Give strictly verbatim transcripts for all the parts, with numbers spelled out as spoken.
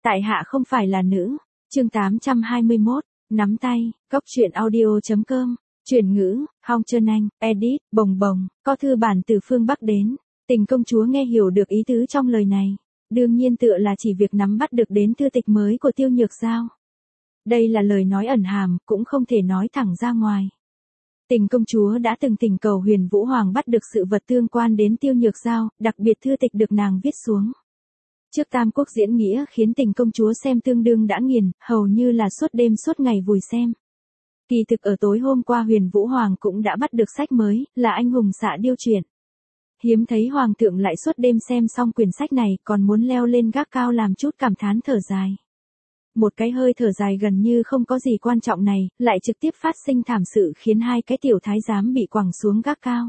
Tại hạ không phải là nữ. Chương tám trăm hai mươi mốt, nắm tay, cốc truyện audio.com, chuyển ngữ, Hong Trân Anh, edit, bồng bồng, có thư bản từ phương Bắc đến. Tình công chúa nghe hiểu được ý tứ trong lời này. Đương nhiên tựa là chỉ việc nắm bắt được đến thư tịch mới của Tiêu Nhược Giao. Đây là lời nói ẩn hàm, cũng không thể nói thẳng ra ngoài. Tình công chúa đã từng tình cầu Huyền Vũ Hoàng bắt được sự vật tương quan đến Tiêu Nhược Giao, đặc biệt thư tịch được nàng viết xuống. Trước Tam Quốc diễn nghĩa khiến tình công chúa xem tương đương đã nghiền, hầu như là suốt đêm suốt ngày vùi xem. Kỳ thực ở tối hôm qua Huyền Vũ Hoàng cũng đã bắt được sách mới, là Anh Hùng Xạ Điêu Truyện. Hiếm thấy Hoàng thượng lại suốt đêm xem xong quyển sách này còn muốn leo lên gác cao làm chút cảm thán thở dài. Một cái hơi thở dài gần như không có gì quan trọng này, lại trực tiếp phát sinh thảm sự khiến hai cái tiểu thái giám bị quẳng xuống gác cao.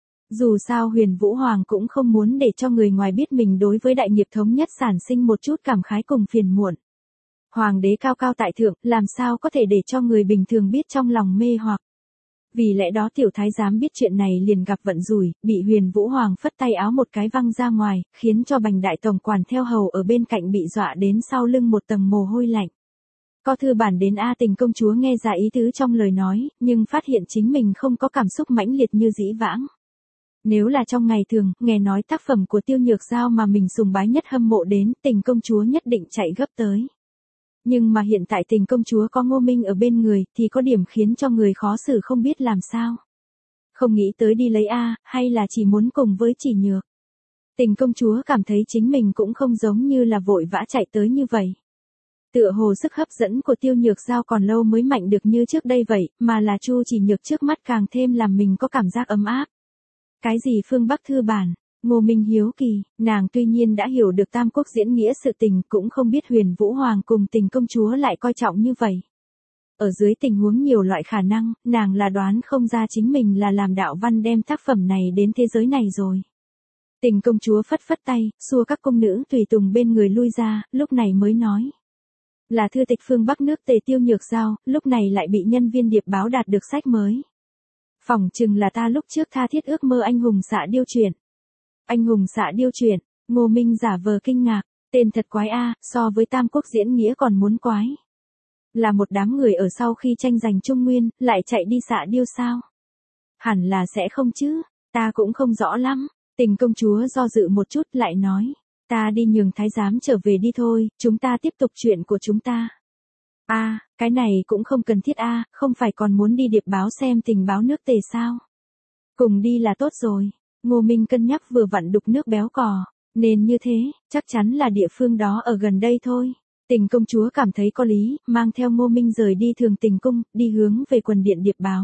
Dù sao Huyền Vũ Hoàng cũng không muốn để cho người ngoài biết mình đối với đại nghiệp thống nhất sản sinh một chút cảm khái cùng phiền muộn. Hoàng đế cao cao tại thượng, làm sao có thể để cho người bình thường biết trong lòng mê hoặc. Vì lẽ đó tiểu thái giám biết chuyện này liền gặp vận rủi, bị Huyền Vũ Hoàng phất tay áo một cái văng ra ngoài, khiến cho Bành đại tổng quản theo hầu ở bên cạnh bị dọa đến sau lưng một tầng mồ hôi lạnh. Có thư bản đến A Tình công chúa nghe ra ý tứ trong lời nói, nhưng phát hiện chính mình không có cảm xúc mãnh liệt như dĩ vãng. Nếu là trong ngày thường, nghe nói tác phẩm của Tiêu Nhược Giao mà mình sùng bái nhất hâm mộ đến, Tình công chúa nhất định chạy gấp tới. Nhưng mà hiện tại Tình công chúa có Ngô Minh ở bên người, thì có điểm khiến cho người khó xử không biết làm sao. Không nghĩ tới đi lấy A, hay là chỉ muốn cùng với Chỉ Nhược. Tình công chúa cảm thấy chính mình cũng không giống như là vội vã chạy tới như vậy. Tựa hồ sức hấp dẫn của Tiêu Nhược Giao còn lâu mới mạnh được như trước đây vậy, mà là Chu Chỉ Nhược trước mắt càng thêm làm mình có cảm giác ấm áp. Cái gì phương Bắc thư bản? Ngô Minh hiếu kỳ, nàng tuy nhiên đã hiểu được Tam Quốc diễn nghĩa sự tình, cũng không biết Huyền Vũ Hoàng cùng Tình công chúa lại coi trọng như vậy. Ở dưới tình huống nhiều loại khả năng, nàng là đoán không ra chính mình là làm đạo văn đem tác phẩm này đến thế giới này rồi. Tình công chúa phất phất tay, xua các cung nữ tùy tùng bên người lui ra, lúc này mới nói. Là thư tịch phương Bắc nước Tề Tiêu Nhược Giao, lúc này lại bị nhân viên điệp báo đạt được sách mới. Phỏng chừng là ta lúc trước tha thiết ước mơ Anh Hùng Xạ Điêu Truyện. Anh Hùng Xạ Điêu Truyện, Ngô Minh giả vờ kinh ngạc, tên thật quái a, so với Tam Quốc diễn nghĩa còn muốn quái. Là một đám người ở sau khi tranh giành Trung Nguyên, lại chạy đi xạ điêu sao? Hẳn là sẽ không chứ, ta cũng không rõ lắm. Tình công chúa do dự một chút lại nói, ta đi nhường thái giám trở về đi thôi, chúng ta tiếp tục chuyện của chúng ta. A, à, cái này cũng không cần thiết a, à, không phải còn muốn đi điệp báo xem tình báo nước Tề sao? Cùng đi là tốt rồi. Ngô Minh cân nhắc vừa vặn đục nước béo cò, nên như thế, chắc chắn là địa phương đó ở gần đây thôi. Tình công chúa cảm thấy có lý, mang theo Ngô Minh rời đi Thường Tình cung, đi hướng về quần điện điệp báo.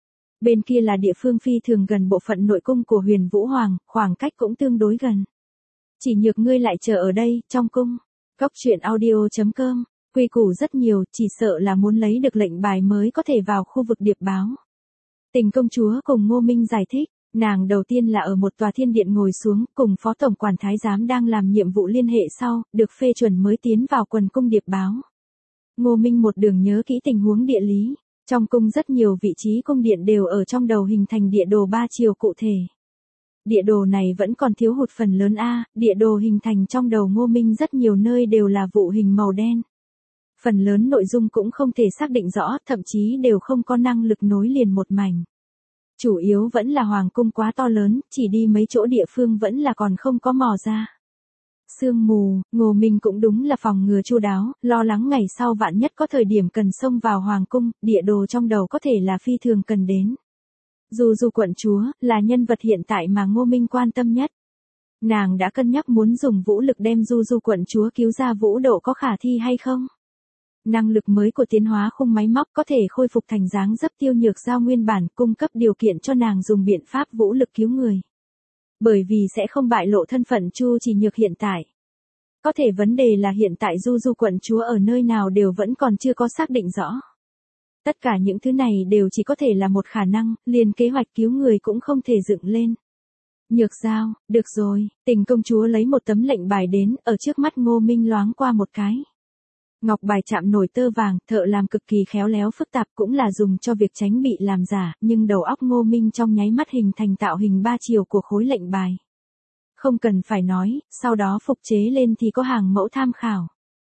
Bên kia là địa phương phi thường gần bộ phận nội cung của Huyền Vũ Hoàng, khoảng cách cũng tương đối gần. Chỉ Nhược ngươi lại chờ ở đây, trong cung. Cốc truyện audio.com, quy củ rất nhiều, chỉ sợ là muốn lấy được lệnh bài mới có thể vào khu vực điệp báo. Tình công chúa cùng Ngô Minh giải thích. Nàng đầu tiên là ở một tòa thiên điện ngồi xuống, cùng phó tổng quản thái giám đang làm nhiệm vụ liên hệ sau, được phê chuẩn mới tiến vào quần cung điệp báo. Ngô Minh một đường nhớ kỹ tình huống địa lý, trong cung rất nhiều vị trí cung điện đều ở trong đầu hình thành địa đồ ba chiều cụ thể. Địa đồ này vẫn còn thiếu hụt phần lớn A, địa đồ hình thành trong đầu Ngô Minh rất nhiều nơi đều là vụ hình màu đen. Phần lớn nội dung cũng không thể xác định rõ, thậm chí đều không có năng lực nối liền một mảnh. Chủ yếu vẫn là hoàng cung quá to lớn, chỉ đi mấy chỗ địa phương vẫn là còn không có mò ra. Sương mù, Ngô Minh cũng đúng là phòng ngừa chu đáo, lo lắng ngày sau vạn nhất có thời điểm cần xông vào hoàng cung, địa đồ trong đầu có thể là phi thường cần đến. Dù dù quận chúa, là nhân vật hiện tại mà Ngô Minh quan tâm nhất. Nàng đã cân nhắc muốn dùng vũ lực đem Du Du quận chúa cứu ra, vũ độ có khả thi hay không? Năng lực mới của tiến hóa khung máy móc có thể khôi phục thành dáng dấp Tiêu Nhược Giao nguyên bản, cung cấp điều kiện cho nàng dùng biện pháp vũ lực cứu người. Bởi vì sẽ không bại lộ thân phận Chu Chỉ Nhược hiện tại. Có thể vấn đề là hiện tại Du Du quận chúa ở nơi nào đều vẫn còn chưa có xác định rõ. Tất cả những thứ này đều chỉ có thể là một khả năng, liền kế hoạch cứu người cũng không thể dựng lên. Nhược Giao, được rồi, Tình công chúa lấy một tấm lệnh bài đến, ở trước mắt Ngô Minh loáng qua một cái. Ngọc bài chạm nổi tơ vàng, thợ làm cực kỳ khéo léo phức tạp, cũng là dùng cho việc tránh bị làm giả, nhưng đầu óc Ngô Minh trong nháy mắt hình thành tạo hình ba chiều của khối lệnh bài. Không cần phải nói, sau đó phục chế lên thì có hàng mẫu tham khảo.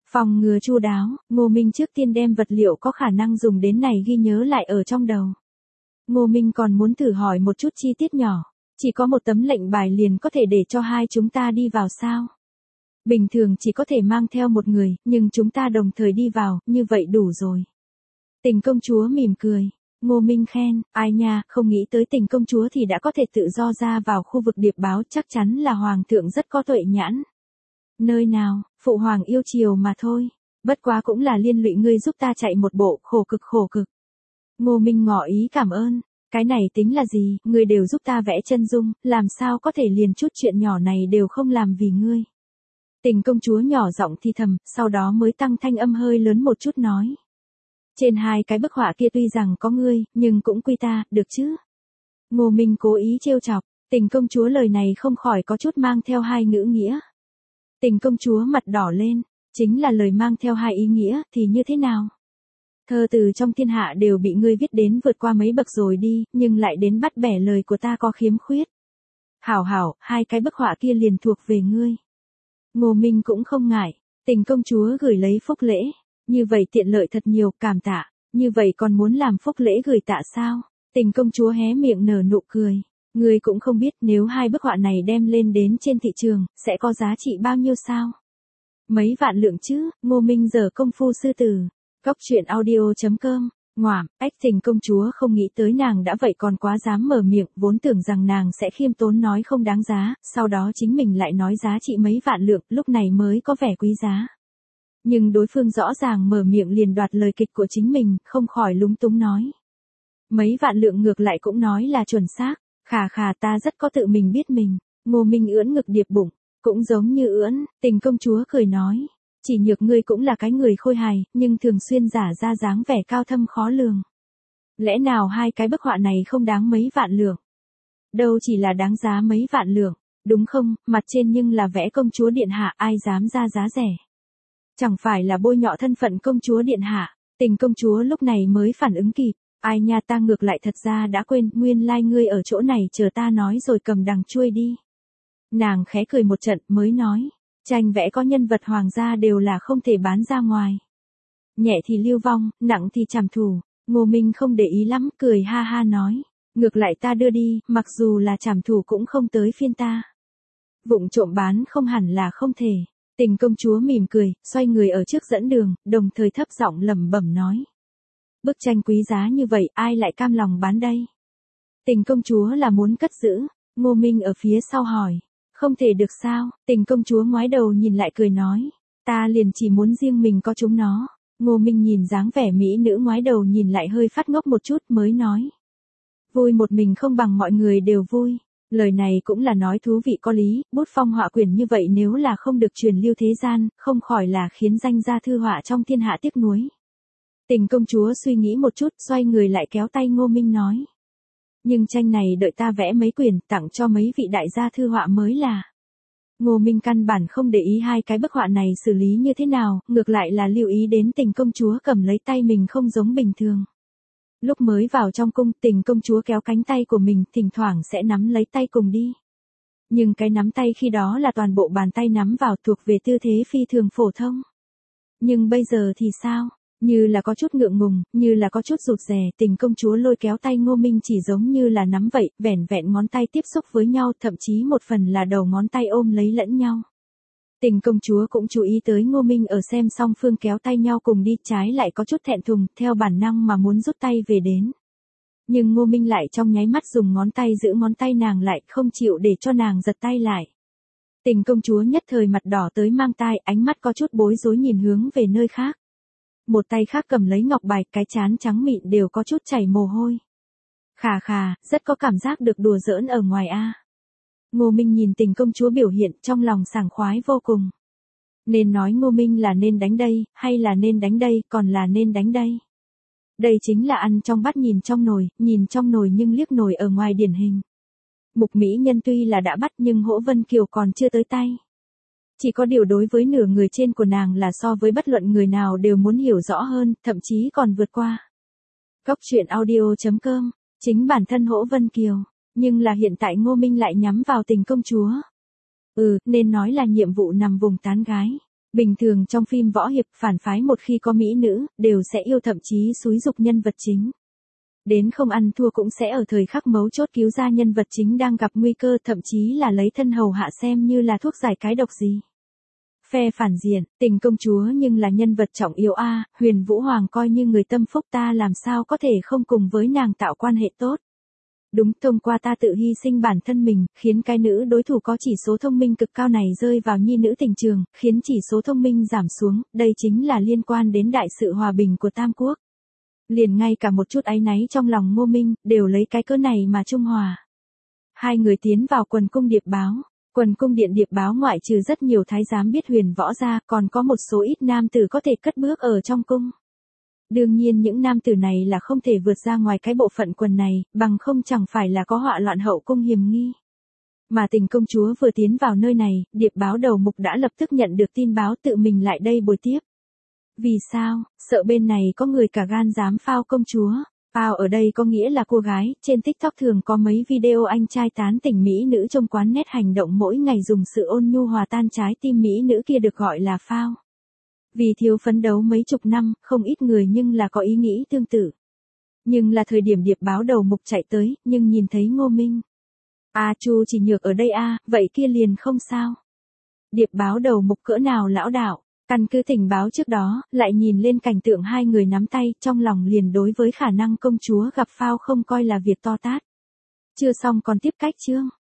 Phòng ngừa chu đáo, Ngô Minh trước tiên đem vật liệu có khả năng dùng đến này ghi nhớ lại ở trong đầu. Ngô Minh còn muốn thử hỏi một chút chi tiết nhỏ. Chỉ có một tấm lệnh bài liền có thể để cho hai chúng ta đi vào sao? Bình thường chỉ có thể mang theo một người, nhưng chúng ta đồng thời đi vào, như vậy đủ rồi. Tình công chúa mỉm cười. Ngô Minh khen, ai nha, không nghĩ tới tình công chúa thì đã có thể tự do ra vào khu vực điệp báo, chắc chắn là hoàng thượng rất có tuệ nhãn. Nơi nào, phụ hoàng yêu chiều mà thôi. Bất quá cũng là liên lụy ngươi giúp ta chạy một bộ, khổ cực khổ cực. Ngô Minh ngỏ ý cảm ơn. Cái này tính là gì, ngươi đều giúp ta vẽ chân dung, làm sao có thể liền chút chuyện nhỏ này đều không làm vì ngươi. Tình công chúa nhỏ giọng thì thầm, sau đó mới tăng thanh âm hơi lớn một chút nói. Trên hai cái bức họa kia tuy rằng có ngươi, nhưng cũng quy ta, được chứ? Ngô Minh cố ý trêu chọc, tình công chúa lời này không khỏi có chút mang theo hai ngữ nghĩa. Tình công chúa mặt đỏ lên, chính là lời mang theo hai ý nghĩa, thì như thế nào? Thơ từ trong thiên hạ đều bị ngươi viết đến vượt qua mấy bậc rồi đi, nhưng lại đến bắt bẻ lời của ta có khiếm khuyết. Hảo hảo, hai cái bức họa kia liền thuộc về ngươi. Ngô Minh cũng không ngại, tình công chúa gửi lấy phúc lễ, như vậy tiện lợi thật nhiều, cảm tạ, như vậy còn muốn làm phúc lễ gửi tạ sao? Tình công chúa hé miệng nở nụ cười, ngươi cũng không biết nếu hai bức họa này đem lên đến trên thị trường, sẽ có giá trị bao nhiêu sao? Mấy vạn lượng chứ, Ngô Minh giờ công phu sư tử. Góc truyện audio chấm com, ngoảm, ách tình công chúa không nghĩ tới nàng đã vậy còn quá dám mở miệng, vốn tưởng rằng nàng sẽ khiêm tốn nói không đáng giá, sau đó chính mình lại nói giá trị mấy vạn lượng, lúc này mới có vẻ quý giá. Nhưng đối phương rõ ràng mở miệng liền đoạt lời kịch của chính mình, không khỏi lúng túng nói. Mấy vạn lượng ngược lại cũng nói là chuẩn xác, khà khà ta rất có tự mình biết mình, Ngô Minh ưỡn ngực điệp bụng, cũng giống như ưỡn, tình công chúa cười nói. Chỉ nhược ngươi cũng là cái người khôi hài, nhưng thường xuyên giả ra dáng vẻ cao thâm khó lường. Lẽ nào hai cái bức họa này không đáng mấy vạn lượng? Đâu chỉ là đáng giá mấy vạn lượng, đúng không, mặt trên nhưng là vẽ công chúa điện hạ, ai dám ra giá rẻ. Chẳng phải là bôi nhọ thân phận công chúa điện hạ, tình công chúa lúc này mới phản ứng kịp, ai nha ta ngược lại thật ra đã quên, nguyên lai like ngươi ở chỗ này chờ ta nói rồi cầm đằng chuôi đi. Nàng khẽ cười một trận mới nói. Tranh vẽ có nhân vật hoàng gia đều là không thể bán ra ngoài. Nhẹ thì lưu vong, nặng thì trảm thủ. Ngô Minh không để ý lắm, cười ha ha nói. Ngược lại ta đưa đi, mặc dù là trảm thủ cũng không tới phiên ta. Vụng trộm bán không hẳn là không thể. Tình công chúa mỉm cười, xoay người ở trước dẫn đường, đồng thời thấp giọng lẩm bẩm nói. Bức tranh quý giá như vậy, ai lại cam lòng bán đây? Tình công chúa là muốn cất giữ. Ngô Minh ở phía sau hỏi. Không thể được sao, tình công chúa ngoái đầu nhìn lại cười nói. Ta liền chỉ muốn riêng mình có chúng nó. Ngô Minh nhìn dáng vẻ mỹ nữ ngoái đầu nhìn lại hơi phát ngốc một chút mới nói. Vui một mình không bằng mọi người đều vui. Lời này cũng là nói thú vị có lý, bút phong họa quyển như vậy nếu là không được truyền lưu thế gian, không khỏi là khiến danh gia thư họa trong thiên hạ tiếc nuối. Tình công chúa suy nghĩ một chút, xoay người lại kéo tay Ngô Minh nói. Nhưng tranh này đợi ta vẽ mấy quyển tặng cho mấy vị đại gia thư họa mới là. Ngô Minh căn bản không để ý hai cái bức họa này xử lý như thế nào, ngược lại là lưu ý đến tình công chúa cầm lấy tay mình không giống bình thường. Lúc mới vào trong cung, tình công chúa kéo cánh tay của mình, thỉnh thoảng sẽ nắm lấy tay cùng đi. Nhưng cái nắm tay khi đó là toàn bộ bàn tay nắm vào thuộc về tư thế phi thường phổ thông. Nhưng bây giờ thì sao? Như là có chút ngượng ngùng, như là có chút rụt rè, tình công chúa lôi kéo tay Ngô Minh chỉ giống như là nắm vậy, vẻn vẹn ngón tay tiếp xúc với nhau, thậm chí một phần là đầu ngón tay ôm lấy lẫn nhau. Tình công chúa cũng chú ý tới Ngô Minh ở xem song phương kéo tay nhau cùng đi, trái lại có chút thẹn thùng, theo bản năng mà muốn rút tay về đến. Nhưng Ngô Minh lại trong nháy mắt dùng ngón tay giữ ngón tay nàng lại, không chịu để cho nàng giật tay lại. Tình công chúa nhất thời mặt đỏ tới mang tai, ánh mắt có chút bối rối nhìn hướng về nơi khác. Một tay khác cầm lấy ngọc bài, cái trán trắng mịn đều có chút chảy mồ hôi. Khà khà, rất có cảm giác được đùa giỡn ở ngoài a. Ngô Minh nhìn tình công chúa biểu hiện trong lòng sảng khoái vô cùng. Nên nói Ngô Minh là nên đánh đây, hay là nên đánh đây, còn là nên đánh đây. Đây chính là ăn trong bát nhìn trong nồi, nhìn trong nồi nhưng liếc nồi ở ngoài điển hình. Mục mỹ nhân tuy là đã bắt nhưng Hỗ Vân Kiều còn chưa tới tay. Chỉ có điều đối với nửa người trên của nàng là so với bất luận người nào đều muốn hiểu rõ hơn, thậm chí còn vượt qua. Góc truyện audio chấm com, chính bản thân Hỗ Vân Kiều, nhưng là hiện tại Ngô Minh lại nhắm vào tình công chúa. Ừ, nên nói là nhiệm vụ nằm vùng tán gái. Bình thường trong phim võ hiệp phản phái một khi có mỹ nữ, đều sẽ yêu thậm chí xúi dục nhân vật chính. Đến không ăn thua cũng sẽ ở thời khắc mấu chốt cứu ra nhân vật chính đang gặp nguy cơ, thậm chí là lấy thân hầu hạ xem như là thuốc giải cái độc gì. Phe phản diện, Tình công chúa nhưng là nhân vật trọng yếu a, Huyền Vũ Hoàng coi như người tâm phúc, ta làm sao có thể không cùng với nàng tạo quan hệ tốt. Đúng, thông qua ta tự hy sinh bản thân mình, khiến cái nữ đối thủ có chỉ số thông minh cực cao này rơi vào nhi nữ tình trường, khiến chỉ số thông minh giảm xuống, đây chính là liên quan đến đại sự hòa bình của Tam Quốc. Liền ngay cả một chút áy náy trong lòng Ngô Minh, đều lấy cái cớ này mà trung hòa. Hai người tiến vào quần cung điệp báo. Quần cung điện điệp báo ngoại trừ rất nhiều thái giám biết huyền võ ra, còn có một số ít nam tử có thể cất bước ở trong cung. Đương nhiên những nam tử này là không thể vượt ra ngoài cái bộ phận quần này, bằng không chẳng phải là có họa loạn hậu cung hiềm nghi. Mà Tình công chúa vừa tiến vào nơi này, điệp báo đầu mục đã lập tức nhận được tin báo tự mình lại đây bồi tiếp. Vì sao? Sợ bên này có người cả gan dám phao công chúa. Phao ở đây có nghĩa là cô gái, trên TikTok thường có mấy video anh trai tán tỉnh mỹ nữ trong quán nét hành động mỗi ngày dùng sự ôn nhu hòa tan trái tim mỹ nữ kia được gọi là phao. Vì thiếu phấn đấu mấy chục năm, không ít người nhưng là có ý nghĩ tương tự. Nhưng là thời điểm điệp báo đầu mục chạy tới, nhưng nhìn thấy Ngô Minh. À Chu chỉ nhược ở đây a, vậy kia liền không sao. Điệp báo đầu mục cỡ nào lão đạo, căn cứ tình báo trước đó, lại nhìn lên cảnh tượng hai người nắm tay, trong lòng liền đối với khả năng công chúa gặp phao không coi là việc to tát. Chưa xong còn tiếp cách chương.